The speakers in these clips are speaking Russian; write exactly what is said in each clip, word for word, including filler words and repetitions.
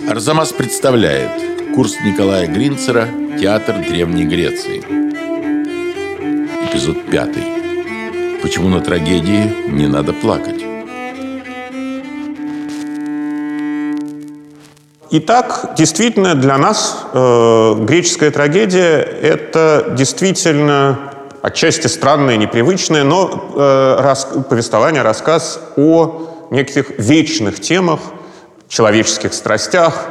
Арзамас представляет курс Николая Гринцера «Театр Древней Греции». Эпизод пятый. Почему на трагедии не надо плакать? Итак, действительно, для нас э, греческая трагедия — это действительно отчасти странное, непривычное, но э, рас, повествование, рассказ о неких вечных темах, человеческих страстях,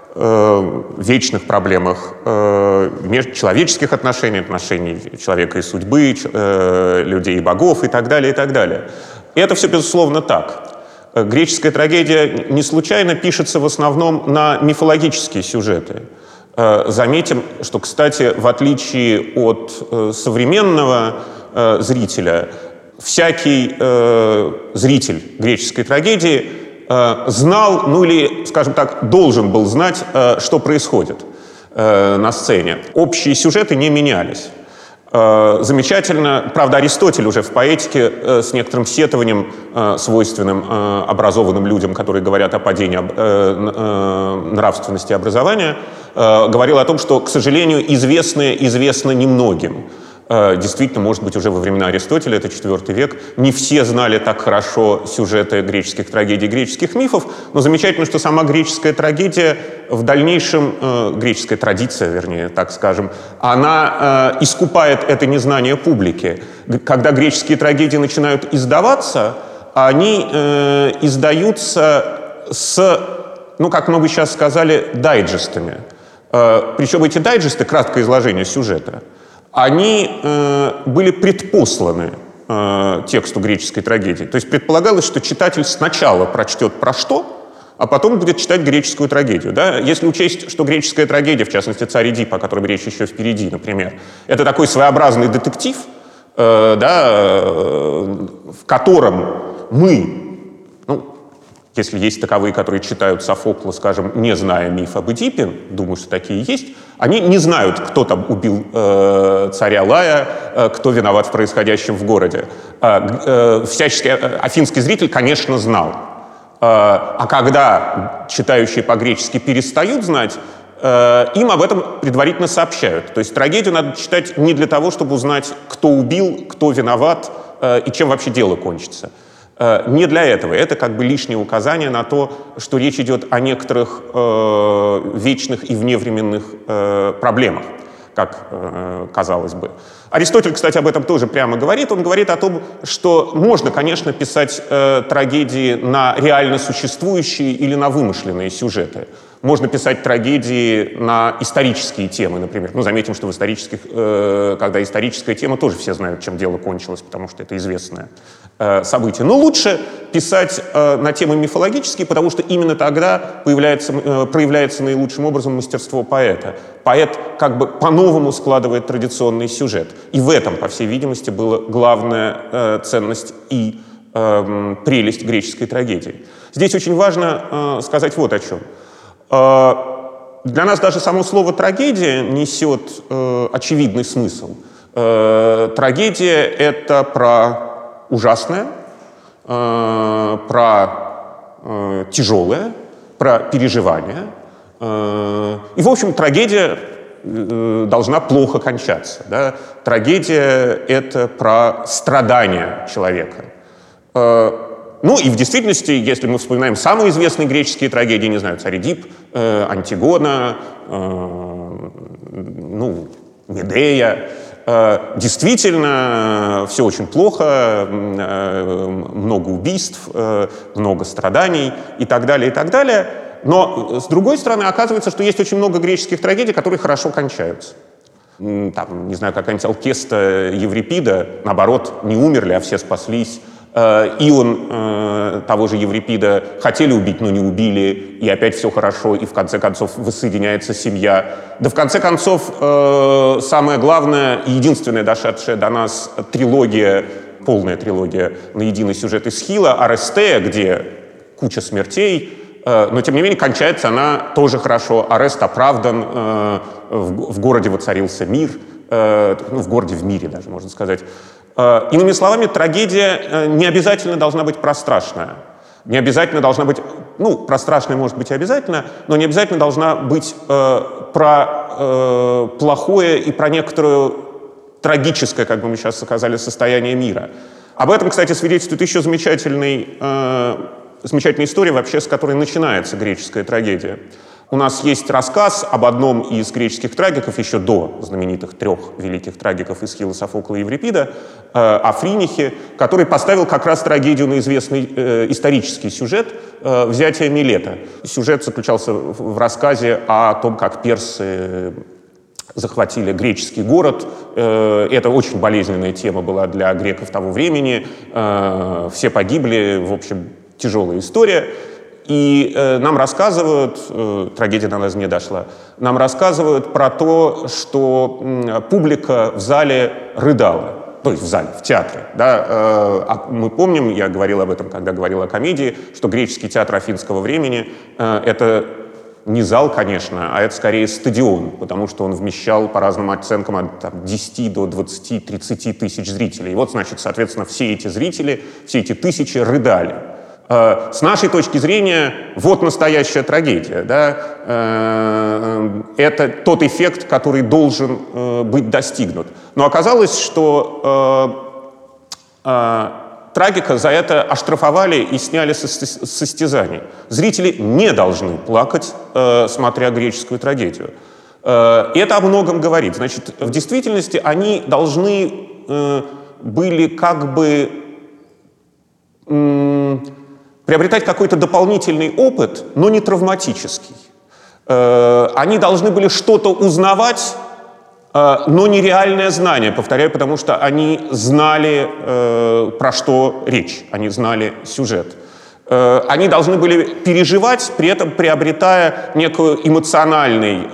э, вечных проблемах э, межчеловеческих отношений, отношений человека и судьбы, э, людей и богов и так далее, и так далее. И это все, безусловно, так. Греческая трагедия не случайно пишется в основном на мифологические сюжеты. Заметим, что, кстати, в отличие от современного зрителя, всякий зритель греческой трагедии знал, ну или, скажем так, должен был знать, что происходит на сцене. Общие сюжеты не менялись. Замечательно, правда, Аристотель уже в поэтике э, с некоторым сетованием, э, свойственным э, образованным людям, которые говорят о падении э, э, нравственности образования, э, говорил о том, что, к сожалению, известное известно немногим. Э, действительно, может быть, уже во времена Аристотеля, это четвёртый век, не все знали так хорошо сюжеты греческих трагедий, греческих мифов, но замечательно, что сама греческая трагедия в дальнейшем, э, греческая традиция, вернее, так скажем, она э, искупает это незнание публики. Когда греческие трагедии начинают издаваться, они э, издаются с, ну, как мы бы сейчас сказали, дайджестами. Э, причем эти дайджесты, краткое изложение сюжета, они э, были предпосланы э, тексту греческой трагедии. То есть предполагалось, что читатель сначала прочтет про что, а потом будет читать греческую трагедию. Да? Если учесть, что греческая трагедия, в частности «Царь Эдип», о котором речь еще впереди, например, это такой своеобразный детектив, э, да, э, в котором мы, ну, если есть таковые, которые читают Софокла, скажем, не зная миф об Эдипе, думаю, что такие есть, они не знают, кто там убил э, царя Лая, э, кто виноват в происходящем в городе. Э, э, всяческий э, афинский зритель, конечно, знал. А когда читающие по-гречески перестают знать, им об этом предварительно сообщают. То есть трагедию надо читать не для того, чтобы узнать, кто убил, кто виноват и чем вообще дело кончится. Не для этого. Это как бы лишнее указание на то, что речь идет о некоторых вечных и вневременных проблемах, как казалось бы. Аристотель, кстати, об этом тоже прямо говорит. Он говорит о том, что можно, конечно, писать э, трагедии на реально существующие или на вымышленные сюжеты. Можно писать трагедии на исторические темы, например. Ну, заметим, что в исторических, э, когда историческая тема, тоже все знают, чем дело кончилось, потому что это известное э, событие. Но лучше писать э, на темы мифологические, потому что именно тогда появляется, э, проявляется наилучшим образом мастерство поэта. Поэт как бы по-новому складывает традиционный сюжет. И в этом, по всей видимости, была главная э, ценность и э, прелесть греческой трагедии. Здесь очень важно э, сказать вот о чем. Э, для нас даже само слово «трагедия» несет э, очевидный смысл. Э, трагедия — это про ужасное, э, про э, тяжелое, про переживание. Э, и, в общем, трагедия должна плохо кончаться. Да? Трагедия — это про страдания человека. Ну и в действительности, если мы вспоминаем самые известные греческие трагедии, не знаю, «Царь Эдип», «Антигона», ну, «Медея», действительно все очень плохо, много убийств, много страданий и так далее, и так далее. Но, с другой стороны, оказывается, что есть очень много греческих трагедий, которые хорошо кончаются. Там, не знаю, какая-нибудь Алкеста Еврипида, наоборот, не умерли, а все спаслись. Ион того же Еврипида хотели убить, но не убили, и опять все хорошо, и в конце концов воссоединяется семья. Да в конце концов, самое главное и единственная дошедшая до нас трилогия, полная трилогия на единый сюжет Эсхила, Орестея, где куча смертей, но, тем не менее, кончается она тоже хорошо. Орест оправдан, в городе воцарился мир, ну, в городе, в мире даже, можно сказать. Иными словами, трагедия не обязательно должна быть прострашная. Не обязательно должна быть, ну, про страшное может быть и обязательно, но не обязательно должна быть э, про э, плохое и про некоторую трагическое, как бы мы сейчас сказали, состояние мира. Об этом, кстати, свидетельствует еще замечательный, э, замечательная история, вообще, с которой начинается греческая трагедия. У нас есть рассказ об одном из греческих трагиков, еще до знаменитых трех великих трагиков Эсхила, Софокла и Еврипида, э, о Фринихе, который поставил как раз трагедию на известный э, исторический сюжет э, «Взятие Милета». Сюжет заключался в, в рассказе о том, как персы захватили греческий город. Э, это очень болезненная тема была для греков того времени. Э, все погибли, в общем, тяжелая история. И э, нам рассказывают, э, трагедия до нас не дошла, нам рассказывают про то, что э, публика в зале рыдала. То есть в зале, в театре. Да? Э, а мы помним, я говорил об этом, когда говорил о комедии, что греческий театр афинского времени э, — это не зал, конечно, а это скорее стадион, потому что он вмещал по разным оценкам от там, десяти до двадцати-тридцати тысяч зрителей. И вот, значит, соответственно, все эти зрители, все эти тысячи рыдали. С нашей точки зрения, вот настоящая трагедия. Да? Это тот эффект, который должен быть достигнут. Но оказалось, что трагика за это оштрафовали и сняли с состязаний. Зрители не должны плакать, смотря греческую трагедию. И это о многом говорит. Значит, в действительности они должны были как бы приобретать какой-то дополнительный опыт, но не травматический. Э, они должны были что-то узнавать, э, но не реальное знание, повторяю, потому что они знали, э, про что речь, они знали сюжет. Э, они должны были переживать, при этом приобретая некий эмоциональный,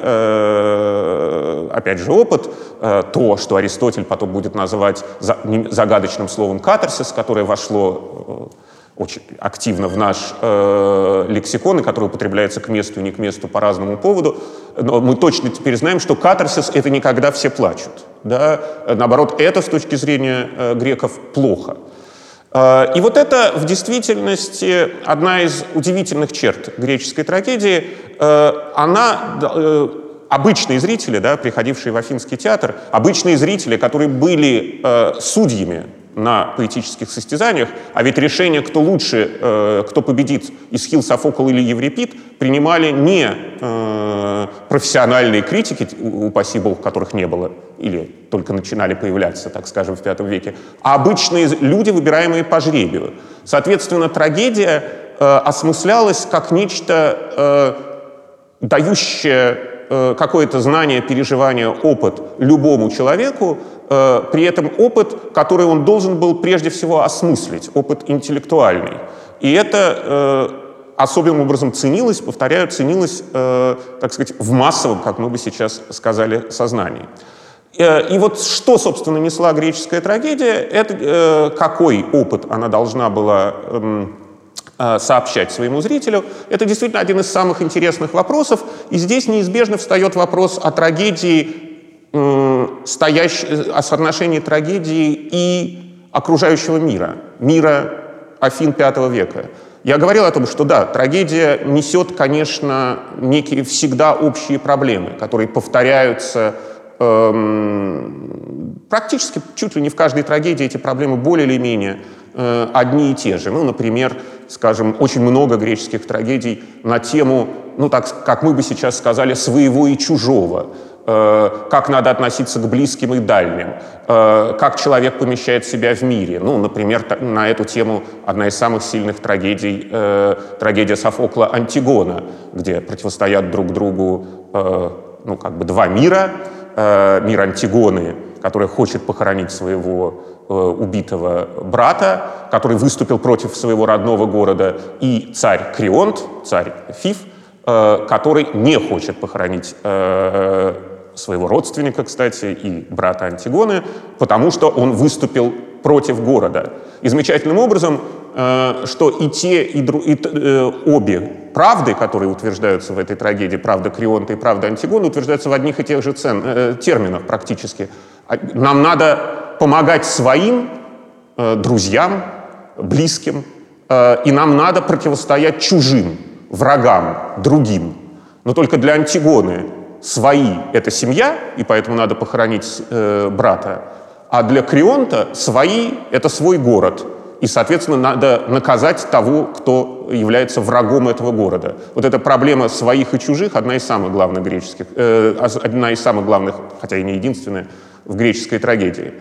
э, опять же, опыт, э, то, что Аристотель потом будет называть загадочным словом «катарсис», которое вошло э, очень активно в наш э, лексикон, и который употребляется к месту и не к месту по разному поводу. Но мы точно теперь знаем, что катарсис — это не когда все плачут. Да? Наоборот, это с точки зрения э, греков плохо. Э, и вот это в действительности одна из удивительных черт греческой трагедии. Э, она... Э, Обычные зрители, да, приходившие в Афинский театр, обычные зрители, которые были э, судьями на поэтических состязаниях, а ведь решение, кто лучше, э, кто победит, Эсхил, Софокл или Еврипид, принимали не э, профессиональные критики, упаси бог, которых не было, или только начинали появляться, так скажем, в пятом веке, а обычные люди, выбираемые по жребию. Соответственно, трагедия э, осмыслялась как нечто, э, дающее какое-то знание, переживание, опыт любому человеку, э, при этом опыт, который он должен был прежде всего осмыслить, опыт интеллектуальный. И это э, особым образом ценилось, повторяю, ценилось, э, так сказать, в массовом, как мы бы сейчас сказали, сознании. Э, и вот что, собственно, несла греческая трагедия, это э, какой опыт она должна была э, сообщать своему зрителю, это действительно один из самых интересных вопросов. И здесь неизбежно встает вопрос о трагедии, э, стоящ... о соотношении трагедии и окружающего мира, мира Афин пятого века. Я говорил о том, что да, трагедия несет, конечно, некие всегда общие проблемы, которые повторяются э, практически чуть ли не в каждой трагедии. Эти проблемы более или менее э, одни и те же. Ну, например, скажем, очень много греческих трагедий на тему, ну, так, как мы бы сейчас сказали, своего и чужого. Э, как надо относиться к близким и дальним. Э, как человек помещает себя в мире. Ну, например, на эту тему одна из самых сильных трагедий, э, трагедия Софокла «Антигона», где противостоят друг другу, э, ну, как бы два мира. Э, мир Антигоны, которая хочет похоронить своего э, убитого брата, который выступил против своего родного города, и царь Крионт, царь Фиф, э, который не хочет похоронить э, своего родственника, кстати, и брата Антигоны, потому что он выступил против города. И замечательным образом, э, что и те, и, дру, и э, обе правды, которые утверждаются в этой трагедии, правда Крионта и правда Антигоны, утверждаются в одних и тех же цен, э, терминах практически. Нам надо помогать своим э, друзьям, близким, и нам надо противостоять чужим, врагам, другим. Но только для Антигоны свои — это семья, и поэтому надо похоронить э, брата, а для Крионта свои — это свой город, и, соответственно, надо наказать того, кто является врагом этого города. Вот эта проблема своих и чужих — одна из самых главных греческих, э, одна из самых главных, хотя и не единственная, в греческой трагедии.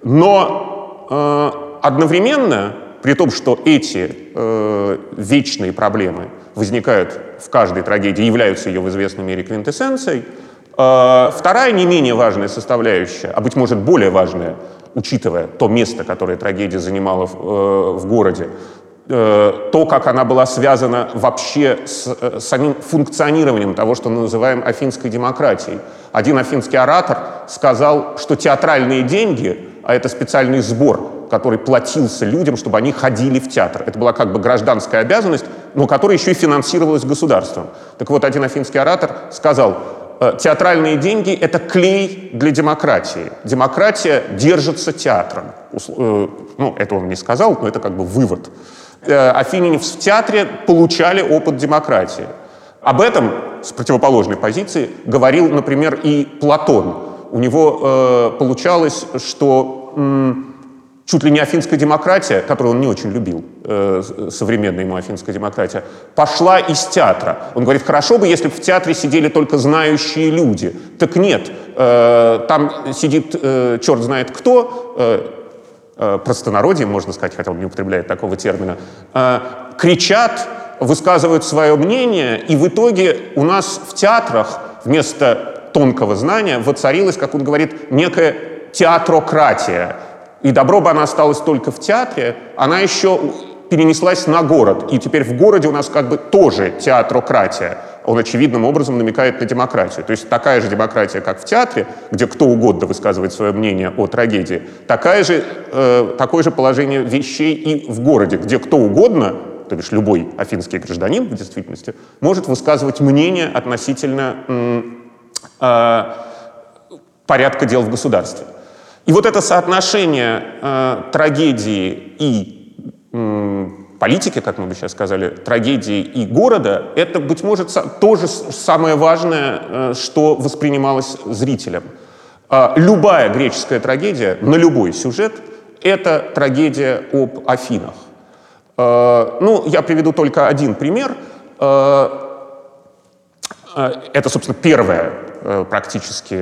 Но э, одновременно, при том, что эти э, вечные проблемы возникают в каждой трагедии, являются ее в известной мере квинтэссенцией, э, вторая не менее важная составляющая, а, быть может, более важная, учитывая то место, которое трагедия занимала в, э, в городе, э, то, как она была связана вообще с э, самим функционированием того, что мы называем афинской демократией. Один афинский оратор сказал, что театральные деньги, а это специальный сбор, который платился людям, чтобы они ходили в театр. Это была как бы гражданская обязанность, но которая еще и финансировалась государством. Так вот, один афинский оратор сказал: театральные деньги — это клей для демократии. Демократия держится театром. Ну, это он не сказал, но это как бы вывод. Афиняне в театре получали опыт демократии. Об этом с противоположной позиции говорил, например, и Платон. У него э, получалось, что м, чуть ли не афинская демократия, которую он не очень любил, э, современная ему афинская демократия, пошла из театра. Он говорит: хорошо бы, если бы в театре сидели только знающие люди. Так нет, э, там сидит э, черт знает кто, э, э, простонародье, можно сказать, хотя он не употребляет такого термина, э, кричат, высказывают свое мнение, и в итоге у нас в театрах вместо тонкого знания воцарилась, как он говорит, некая театрократия. И добро бы она осталась только в театре, она еще перенеслась на город. И теперь в городе у нас как бы тоже театрократия. Он очевидным образом намекает на демократию. То есть такая же демократия, как в театре, где кто угодно высказывает свое мнение о трагедии, такая же, э, такое же положение вещей и в городе, где кто угодно, то бишь любой афинский гражданин в действительности, может высказывать мнение относительно м, э, порядка дел в государстве. И вот это соотношение э, трагедии и э, политики, как мы бы сейчас сказали, трагедии и города, это, быть может, со- тоже самое важное, э, что воспринималось зрителем. Э, любая греческая трагедия на любой сюжет — это трагедия об Афинах. Э, ну, я приведу только один пример. Э, э, это, собственно, первая практически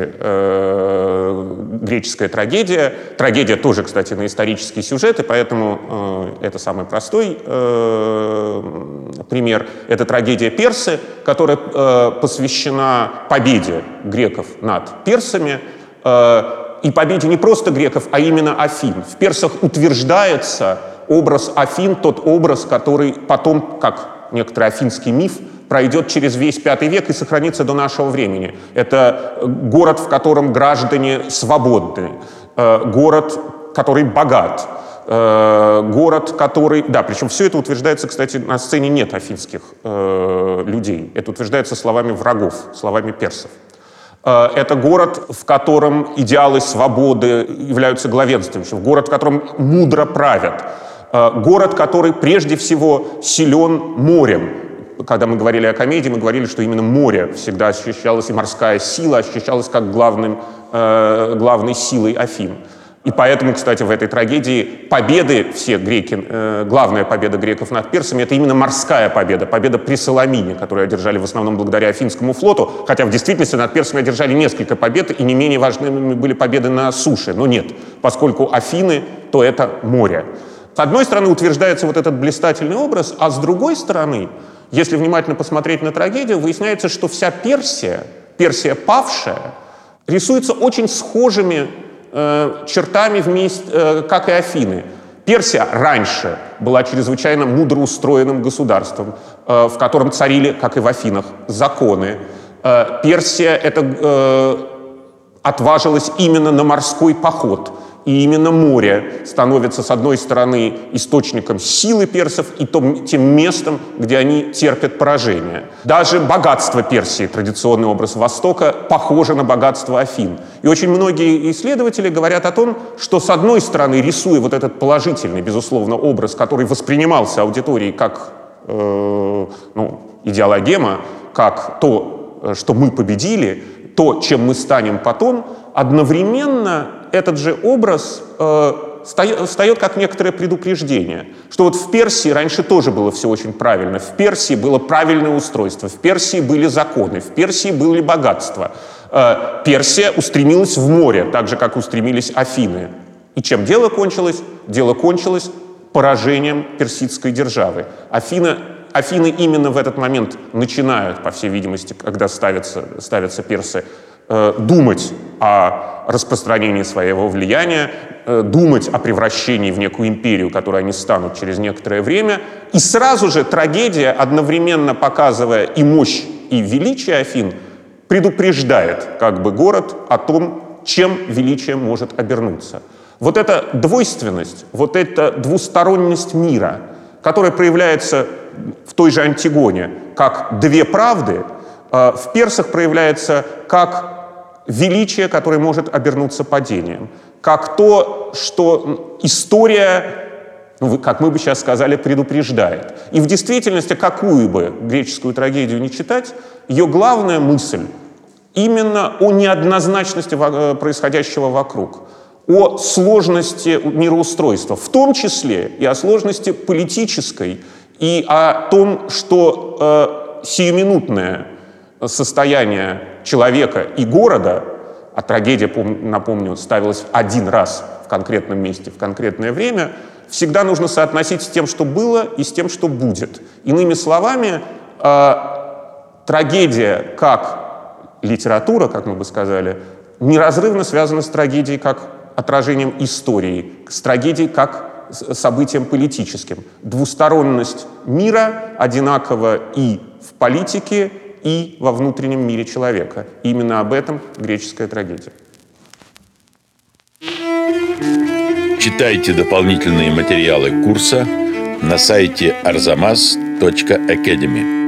э, греческая трагедия. Трагедия тоже, кстати, на исторический сюжет, и поэтому э, это самый простой э, пример. Это трагедия «Персы», которая э, посвящена победе греков над персами, э, и победе не просто греков, а именно Афин. В «Персах» утверждается образ Афин, тот образ, который потом, как некоторый афинский миф, пройдет через весь пятый век и сохранится до нашего времени. Это город, в котором граждане свободны, город, который богат, город, который... Да, причем все это утверждается, кстати, на сцене нет афинских людей. Это утверждается словами врагов, словами персов. Это город, в котором идеалы свободы являются главенствующим, город, в котором мудро правят, город, который прежде всего силен морем. Когда мы говорили о комедии, мы говорили, что именно море всегда ощущалось, и морская сила ощущалась как главным, э, главной силой Афин. И поэтому, кстати, в этой трагедии победы всех греки, э, главная победа греков над персами — это именно морская победа, победа при Саламине, которую одержали в основном благодаря Афинскому флоту, хотя в действительности над персами одержали несколько побед, и не менее важными были победы на суше. Но нет, поскольку Афины, то это море. С одной стороны утверждается вот этот блистательный образ, а с другой стороны, если внимательно посмотреть на трагедию, выясняется, что вся Персия, Персия павшая, рисуется очень схожими э, чертами, вместе, э, как и Афины. Персия раньше была чрезвычайно мудро устроенным государством, э, в котором царили, как и в Афинах, законы. Э, Персия это, э, отважилась именно на морской поход. И именно море становится, с одной стороны, источником силы персов и том, тем местом, где они терпят поражение. Даже богатство Персии, традиционный образ Востока, похоже на богатство Афин. И очень многие исследователи говорят о том, что, с одной стороны, рисуя вот этот положительный, безусловно, образ, который воспринимался аудиторией как э, ну, идеологема, как то, что мы победили, то, чем мы станем потом, одновременно этот же образ э, встает как некоторое предупреждение, что вот в Персии раньше тоже было все очень правильно, в Персии было правильное устройство, в Персии были законы, в Персии были богатства. Э, Персия устремилась в море, так же, как устремились Афины. И чем дело кончилось? Дело кончилось поражением персидской державы. Афина Афины именно в этот момент начинают, по всей видимости, когда ставятся, ставятся персы, э, думать о распространении своего влияния, э, думать о превращении в некую империю, которой они станут через некоторое время. И сразу же трагедия, одновременно показывая и мощь, и величие Афин, предупреждает как бы город о том, чем величие может обернуться. Вот эта двойственность, вот эта двусторонность мира, которая проявляется в той же Антигоне как две правды, в персах проявляется как величие, которое может обернуться падением, как то, что история, ну, как мы бы сейчас сказали, предупреждает. И в действительности, какую бы греческую трагедию не читать, ее главная мысль именно о неоднозначности происходящего вокруг, о сложности мироустройства, в том числе и о сложности политической, и о том, что э, сиюминутное состояние человека и города, а трагедия, напомню, ставилась один раз в конкретном месте, в конкретное время, всегда нужно соотносить с тем, что было, и с тем, что будет. Иными словами, э, трагедия как литература, как мы бы сказали, неразрывно связана с трагедией как отражением истории, с трагедией как событием политическим. Двусторонность мира одинакова и в политике, и во внутреннем мире человека. Именно об этом греческая трагедия. Читайте дополнительные материалы курса на сайте арзамас точка академи.